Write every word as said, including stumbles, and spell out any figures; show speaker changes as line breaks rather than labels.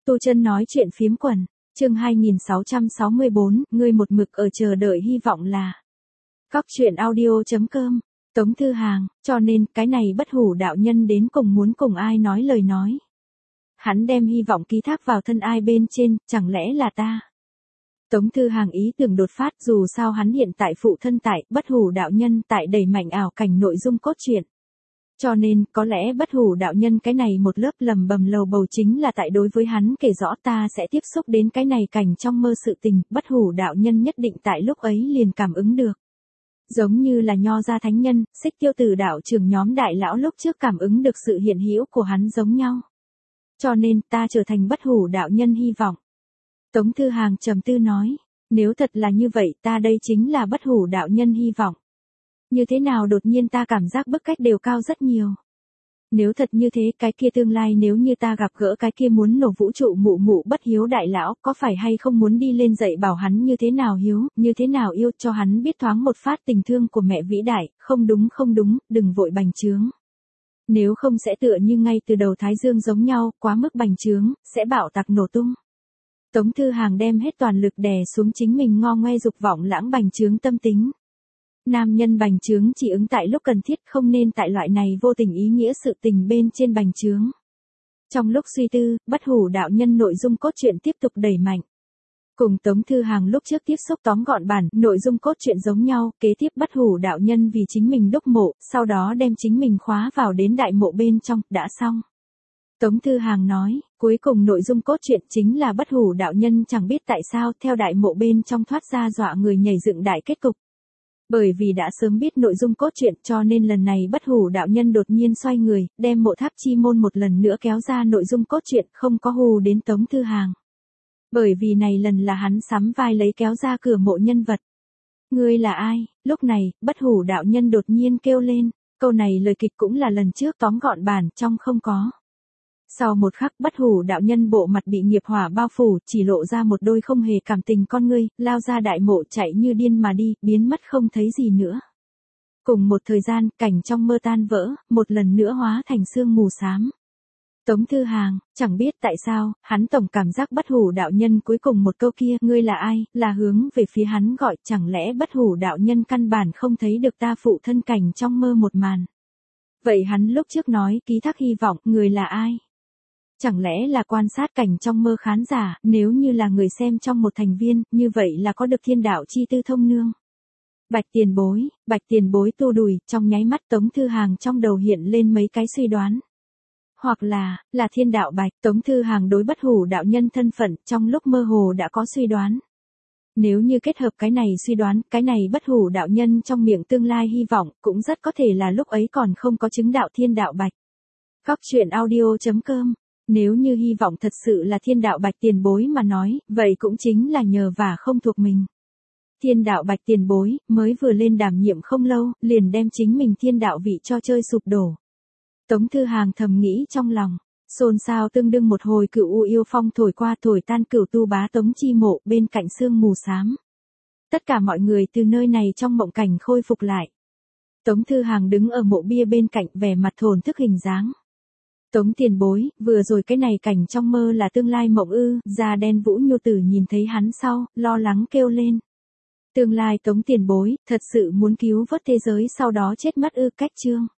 Tu Chân nói chuyện phiếm quần, chương hai nghìn sáu trăm sáu mươi bốn, ngươi một mực ở chờ đợi hy vọng là. Cóc truyện audio chấm com, Tống Thư Hàng, cho nên cái này bất hủ đạo nhân đến cùng muốn cùng ai nói lời nói. Hắn đem hy vọng ký thác vào thân ai bên trên, chẳng lẽ là ta. Tống Thư Hàng ý tưởng đột phát, dù sao hắn hiện tại phụ thân tại bất hủ đạo nhân tại đẩy mạnh ảo cảnh nội dung cốt truyện. Cho nên, có lẽ bất hủ đạo nhân cái này một lớp lầm bầm lầu bầu chính là tại đối với hắn kể rõ ta sẽ tiếp xúc đến cái này cảnh trong mơ sự tình, bất hủ đạo nhân nhất định tại lúc ấy liền cảm ứng được. Giống như là Nho gia thánh nhân, Xích Tiêu Tử đạo trưởng nhóm đại lão lúc trước cảm ứng được sự hiện hữu của hắn giống nhau. Cho nên, ta trở thành bất hủ đạo nhân hy vọng. Tống Thư Hàng trầm tư nói, nếu thật là như vậy ta đây chính là bất hủ đạo nhân hy vọng. Như thế nào đột nhiên ta cảm giác bức cách đều cao rất nhiều. Nếu thật như thế cái kia tương lai nếu như ta gặp gỡ cái kia muốn nổ vũ trụ mụ mụ bất hiếu đại lão có phải hay không muốn đi lên dạy bảo hắn như thế nào hiếu, như thế nào yêu cho hắn biết thoáng một phát tình thương của mẹ vĩ đại, không đúng không đúng, đừng vội bành trướng. Nếu không sẽ tựa như ngay từ đầu Thái Dương giống nhau, quá mức bành trướng, sẽ bạo tạc nổ tung. Tống Thư Hàng đem hết toàn lực đè xuống chính mình ngo ngoe dục vọng lãng bành trướng tâm tính. Nam nhân bành trướng chỉ ứng tại lúc cần thiết không nên tại loại này vô tình ý nghĩa sự tình bên trên bành trướng. Trong lúc suy tư, bất hủ đạo nhân nội dung cốt truyện tiếp tục đẩy mạnh. Cùng Tống Thư Hàng lúc trước tiếp xúc tóm gọn bản, nội dung cốt truyện giống nhau, kế tiếp bất hủ đạo nhân vì chính mình đúc mộ, sau đó đem chính mình khóa vào đến đại mộ bên trong, đã xong. Tống Thư Hàng nói, cuối cùng nội dung cốt truyện chính là bất hủ đạo nhân chẳng biết tại sao theo đại mộ bên trong thoát ra dọa người nhảy dựng đại kết cục. Bởi vì đã sớm biết nội dung cốt truyện cho nên lần này bất hủ đạo nhân đột nhiên xoay người, đem mộ tháp chi môn một lần nữa kéo ra nội dung cốt truyện không có hù đến Tống Thư Hàng. Bởi vì này lần là hắn sắm vai lấy kéo ra cửa mộ nhân vật. Ngươi là ai? Lúc này, bất hủ đạo nhân đột nhiên kêu lên, câu này lời kịch cũng là lần trước tóm gọn bản trong không có. Sau một khắc bất hủ đạo nhân bộ mặt bị nghiệp hỏa bao phủ, chỉ lộ ra một đôi không hề cảm tình con ngươi, lao ra đại mộ chạy như điên mà đi, biến mất không thấy gì nữa. Cùng một thời gian, cảnh trong mơ tan vỡ, một lần nữa hóa thành sương mù xám. Tống Thư Hàng, chẳng biết tại sao, hắn tổng cảm giác bất hủ đạo nhân cuối cùng một câu kia, ngươi là ai, là hướng về phía hắn gọi, chẳng lẽ bất hủ đạo nhân căn bản không thấy được ta phụ thân cảnh trong mơ một màn. Vậy hắn lúc trước nói, ký thác hy vọng, người là ai? Chẳng lẽ là quan sát cảnh trong mơ khán giả, nếu như là người xem trong một thành viên, như vậy là có được thiên đạo chi tư thông nương. Bạch tiền bối, bạch tiền bối tu đùi, trong nháy mắt Tống Thư Hàng trong đầu hiện lên mấy cái suy đoán. Hoặc là, là thiên đạo bạch, Tống Thư Hàng đối bất hủ đạo nhân thân phận, trong lúc mơ hồ đã có suy đoán. Nếu như kết hợp cái này suy đoán, cái này bất hủ đạo nhân trong miệng tương lai hy vọng, cũng rất có thể là lúc ấy còn không có chứng đạo thiên đạo bạch. Cóc truyện audio chấm com. Nếu như hy vọng thật sự là thiên đạo bạch tiền bối mà nói, vậy cũng chính là nhờ vả không thuộc mình. Thiên đạo bạch tiền bối, mới vừa lên đảm nhiệm không lâu, liền đem chính mình thiên đạo vị cho chơi sụp đổ. Tống Thư Hàng thầm nghĩ trong lòng, xôn xao tương đương một hồi cửu u yêu phong thổi qua thổi tan cửu tu bá Tống chi mộ bên cạnh sương mù xám. Tất cả mọi người từ nơi này trong mộng cảnh khôi phục lại. Tống Thư Hàng đứng ở mộ bia bên cạnh vẻ mặt thổn thức hình dáng. Tống tiền bối, vừa rồi cái này cảnh trong mơ là tương lai mộng ư, da đen Vũ Nhu Tử nhìn thấy hắn sau, lo lắng kêu lên. Tương lai Tống tiền bối, thật sự muốn cứu vớt thế giới sau đó chết mất ư, cách chương.